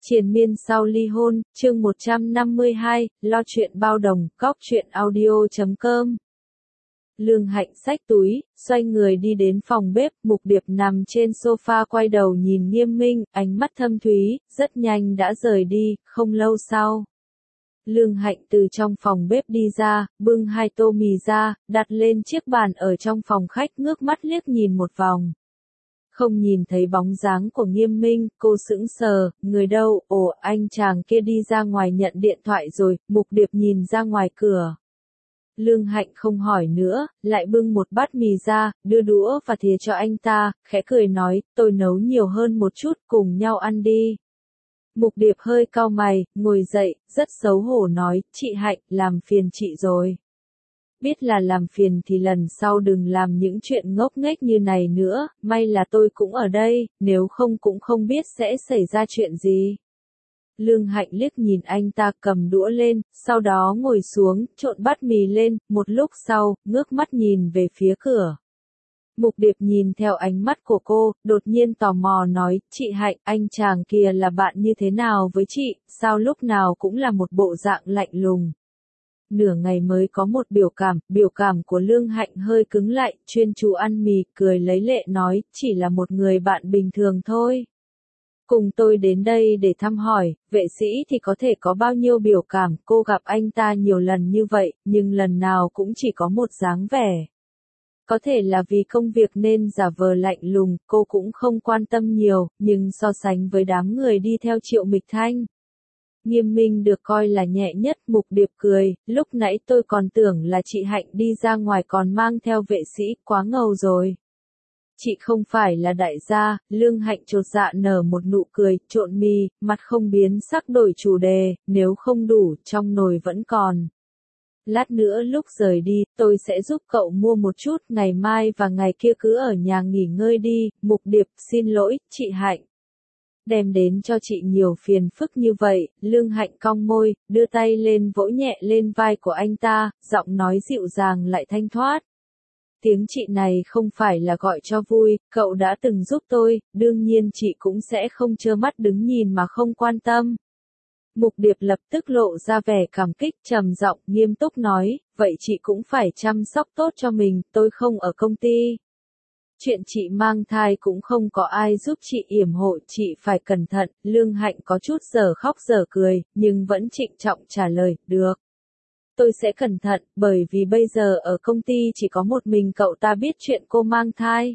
Triền miên sau ly hôn, chương 152, lo chuyện bao đồng, góc chuyện audio.com. Lương Hạnh xách túi, xoay người đi đến phòng bếp, Mục Điệp nằm trên sofa quay đầu nhìn Nghiêm Minh, ánh mắt thâm thúy, rất nhanh đã rời đi, không lâu sau. Lương Hạnh từ trong phòng bếp đi ra, bưng 2 tô mì ra, đặt lên chiếc bàn ở trong phòng khách, ngước mắt liếc nhìn một vòng. Không nhìn thấy bóng dáng của Nghiêm Minh, cô sững sờ, người đâu, ồ, anh chàng kia đi ra ngoài nhận điện thoại rồi, Mục Điệp nhìn ra ngoài cửa. Lương Hạnh không hỏi nữa, lại bưng một bát mì ra, đưa đũa và thìa cho anh ta, khẽ cười nói, tôi nấu nhiều hơn một chút, cùng nhau ăn đi. Mục Điệp hơi cau mày, ngồi dậy, rất xấu hổ nói, chị Hạnh, làm phiền chị rồi. Biết là làm phiền thì lần sau đừng làm những chuyện ngốc nghếch như này nữa, may là tôi cũng ở đây, nếu không cũng không biết sẽ xảy ra chuyện gì. Lương Hạnh liếc nhìn anh ta cầm đũa lên, sau đó ngồi xuống, trộn bát mì lên, một lúc sau, ngước mắt nhìn về phía cửa. Mục Điệp nhìn theo ánh mắt của cô, đột nhiên tò mò nói, chị Hạnh, anh chàng kia là bạn như thế nào với chị, sao lúc nào cũng là một bộ dạng lạnh lùng. Nửa ngày mới có một biểu cảm của Lương Hạnh hơi cứng lại, chuyên chú ăn mì, cười lấy lệ nói, chỉ là một người bạn bình thường thôi. Cùng tôi đến đây để thăm hỏi, vệ sĩ thì có thể có bao nhiêu biểu cảm, cô gặp anh ta nhiều lần như vậy, nhưng lần nào cũng chỉ có một dáng vẻ. Có thể là vì công việc nên giả vờ lạnh lùng, cô cũng không quan tâm nhiều, nhưng so sánh với đám người đi theo Triệu Mịch Thanh. Nghiêm Minh được coi là nhẹ nhất, Mục Điệp cười, lúc nãy tôi còn tưởng là chị Hạnh đi ra ngoài còn mang theo vệ sĩ, quá ngầu rồi. Chị không phải là đại gia, Lương Hạnh chột dạ nở một nụ cười, trộn mì, mặt không biến sắc đổi chủ đề, nếu không đủ, trong nồi vẫn còn. Lát nữa lúc rời đi, tôi sẽ giúp cậu mua một chút, ngày mai và ngày kia cứ ở nhà nghỉ ngơi đi, Mục Điệp, xin lỗi, chị Hạnh. Đem đến cho chị nhiều phiền phức như vậy, Lương Hạnh cong môi, đưa tay lên vỗ nhẹ lên vai của anh ta, giọng nói dịu dàng lại thanh thoát. Tiếng chị này không phải là gọi cho vui, cậu đã từng giúp tôi, đương nhiên chị cũng sẽ không trơ mắt đứng nhìn mà không quan tâm. Mục Điệp lập tức lộ ra vẻ cảm kích, trầm giọng, nghiêm túc nói, vậy chị cũng phải chăm sóc tốt cho mình, tôi không ở công ty. Chuyện chị mang thai cũng không có ai giúp chị yểm hộ, chị phải cẩn thận. Lương Hạnh có chút giờ khóc giờ cười, nhưng vẫn trịnh trọng trả lời, được. Tôi sẽ cẩn thận, bởi vì bây giờ ở công ty chỉ có một mình cậu ta biết chuyện cô mang thai.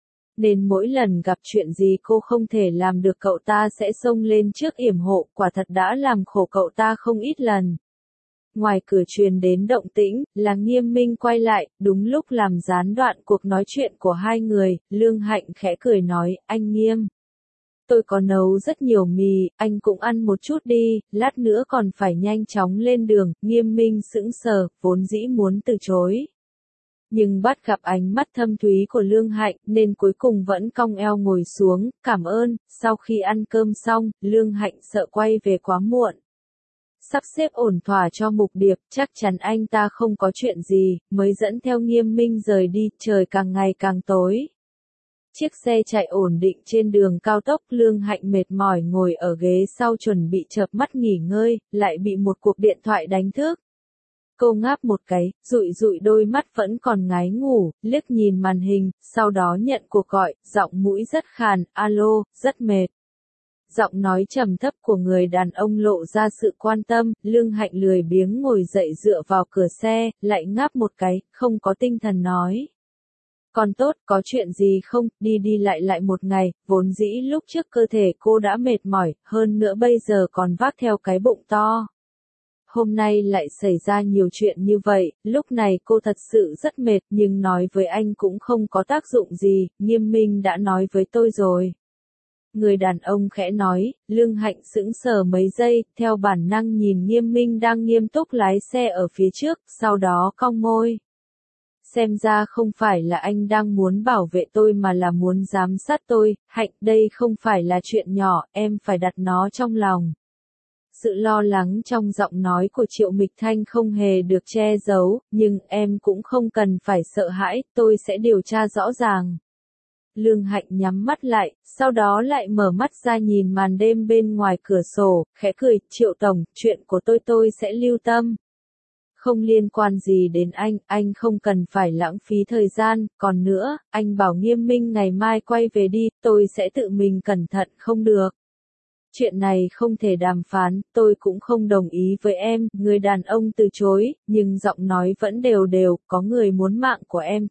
Nên mỗi lần gặp chuyện gì cô không thể làm được cậu ta sẽ xông lên trước yểm hộ, quả thật đã làm khổ cậu ta không ít lần. Ngoài cửa truyền đến động tĩnh, là Nghiêm Minh quay lại, đúng lúc làm gián đoạn cuộc nói chuyện của hai người, Lương Hạnh khẽ cười nói, anh Nghiêm. Tôi có nấu rất nhiều mì, anh cũng ăn một chút đi, lát nữa còn phải nhanh chóng lên đường, Nghiêm Minh sững sờ, vốn dĩ muốn từ chối. Nhưng bắt gặp ánh mắt thâm thúy của Lương Hạnh, nên cuối cùng vẫn cong eo ngồi xuống, cảm ơn, sau khi ăn cơm xong, Lương Hạnh sợ quay về quá muộn. Sắp xếp ổn thỏa cho Mục Điệp, chắc chắn anh ta không có chuyện gì, mới dẫn theo Nghiêm Minh rời đi, trời càng ngày càng tối. Chiếc xe chạy ổn định trên đường cao tốc, Lương Hạnh mệt mỏi ngồi ở ghế sau chuẩn bị chợp mắt nghỉ ngơi, lại bị một cuộc điện thoại đánh thức. Cô ngáp một cái, dụi dụi đôi mắt vẫn còn ngái ngủ, liếc nhìn màn hình, sau đó nhận cuộc gọi, giọng mũi rất khàn, alo, rất mệt. Giọng nói trầm thấp của người đàn ông lộ ra sự quan tâm, Lương Hạnh lười biếng ngồi dậy dựa vào cửa xe, lại ngáp một cái, không có tinh thần nói. Còn tốt, có chuyện gì không, đi đi lại một ngày, vốn dĩ lúc trước cơ thể cô đã mệt mỏi, hơn nữa bây giờ còn vác theo cái bụng to. Hôm nay lại xảy ra nhiều chuyện như vậy, lúc này cô thật sự rất mệt, nhưng nói với anh cũng không có tác dụng gì, Nghiêm Minh đã nói với tôi rồi. Người đàn ông khẽ nói, Lương Hạnh sững sờ mấy giây, theo bản năng nhìn Nghiêm Minh đang nghiêm túc lái xe ở phía trước, sau đó cong môi. Xem ra không phải là anh đang muốn bảo vệ tôi mà là muốn giám sát tôi, Hạnh, đây không phải là chuyện nhỏ, em phải đặt nó trong lòng. Sự lo lắng trong giọng nói của Triệu Mịch Thanh không hề được che giấu, nhưng em cũng không cần phải sợ hãi, tôi sẽ điều tra rõ ràng. Lương Hạnh nhắm mắt lại, sau đó lại mở mắt ra nhìn màn đêm bên ngoài cửa sổ, khẽ cười, Triệu Tổng, chuyện của tôi sẽ lưu tâm. Không liên quan gì đến anh không cần phải lãng phí thời gian, còn nữa, anh bảo Nghiêm Minh ngày mai quay về đi, tôi sẽ tự mình cẩn thận không được. Chuyện này không thể đàm phán, tôi cũng không đồng ý với em, người đàn ông từ chối, nhưng giọng nói vẫn đều đều, có người muốn mạng của em,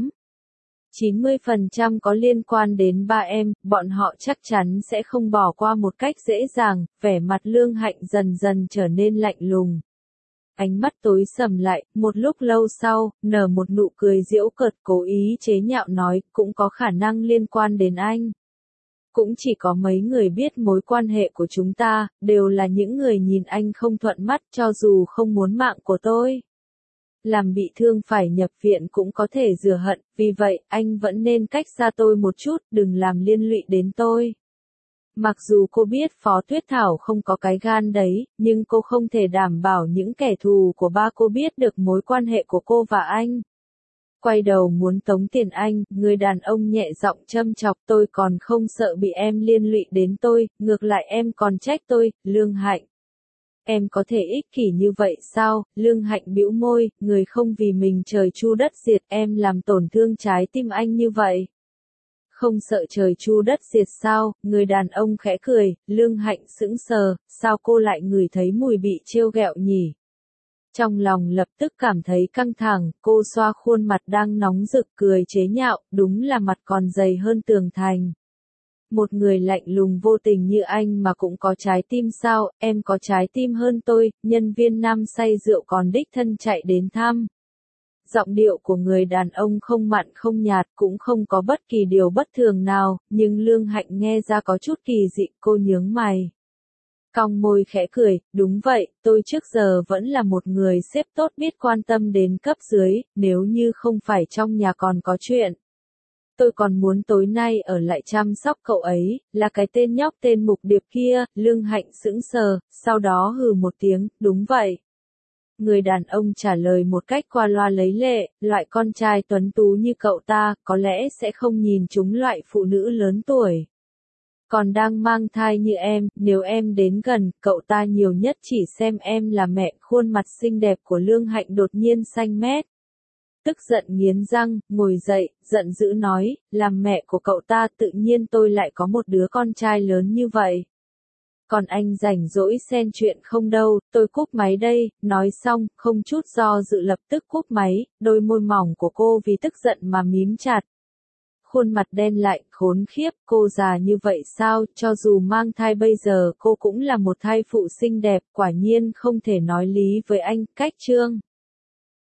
90% có liên quan đến ba em, bọn họ chắc chắn sẽ không bỏ qua một cách dễ dàng, vẻ mặt Lương Hạnh dần dần trở nên lạnh lùng. Ánh mắt tối sầm lại, một lúc lâu sau, nở một nụ cười giễu cợt cố ý chế nhạo nói, cũng có khả năng liên quan đến anh. Cũng chỉ có mấy người biết mối quan hệ của chúng ta, đều là những người nhìn anh không thuận mắt cho dù không muốn mạng của tôi. Làm bị thương phải nhập viện cũng có thể rửa hận, vì vậy, anh vẫn nên cách xa tôi một chút, đừng làm liên lụy đến tôi. Mặc dù cô biết Phó Tuyết Thảo không có cái gan đấy, nhưng cô không thể đảm bảo những kẻ thù của ba cô biết được mối quan hệ của cô và anh. Quay đầu muốn tống tiền anh, người đàn ông nhẹ giọng châm chọc, tôi còn không sợ bị em liên lụy đến tôi, ngược lại em còn trách tôi, Lương Hạnh. Em có thể ích kỷ như vậy sao? Lương Hạnh bĩu môi, người không vì mình trời chu đất diệt, em làm tổn thương trái tim anh như vậy. Không sợ trời chu đất diệt sao? Người đàn ông khẽ cười, Lương Hạnh sững sờ, sao cô lại ngửi thấy mùi bị trêu ghẹo nhỉ? Trong lòng lập tức cảm thấy căng thẳng, cô xoa khuôn mặt đang nóng rực cười chế nhạo, đúng là mặt còn dày hơn tường thành. Một người lạnh lùng vô tình như anh mà cũng có trái tim sao, em có trái tim hơn tôi, nhân viên nam say rượu còn đích thân chạy đến thăm. Giọng điệu của người đàn ông không mặn không nhạt cũng không có bất kỳ điều bất thường nào, nhưng Lương Hạnh nghe ra có chút kỳ dị, cô nhướng mày. Cong môi khẽ cười, đúng vậy, tôi trước giờ vẫn là một người sếp tốt biết quan tâm đến cấp dưới, nếu như không phải trong nhà còn có chuyện. Tôi còn muốn tối nay ở lại chăm sóc cậu ấy, là cái tên nhóc tên Mục Điệp kia, Lương Hạnh sững sờ, sau đó hừ một tiếng, đúng vậy. Người đàn ông trả lời một cách qua loa lấy lệ, loại con trai tuấn tú như cậu ta, có lẽ sẽ không nhìn chúng loại phụ nữ lớn tuổi. Còn đang mang thai như em, nếu em đến gần, cậu ta nhiều nhất chỉ xem em là mẹ, khuôn mặt xinh đẹp của Lương Hạnh đột nhiên xanh mét. Tức giận nghiến răng, ngồi dậy, giận dữ nói, làm mẹ của cậu ta tự nhiên tôi lại có một đứa con trai lớn như vậy. Còn anh rảnh rỗi xen chuyện không đâu, tôi cúp máy đây, nói xong, không chút do dự lập tức cúp máy, đôi môi mỏng của cô vì tức giận mà mím chặt. Khuôn mặt đen lại, khốn khiếp, cô già như vậy sao, cho dù mang thai bây giờ cô cũng là một thai phụ xinh đẹp, quả nhiên không thể nói lý với anh, cách chương.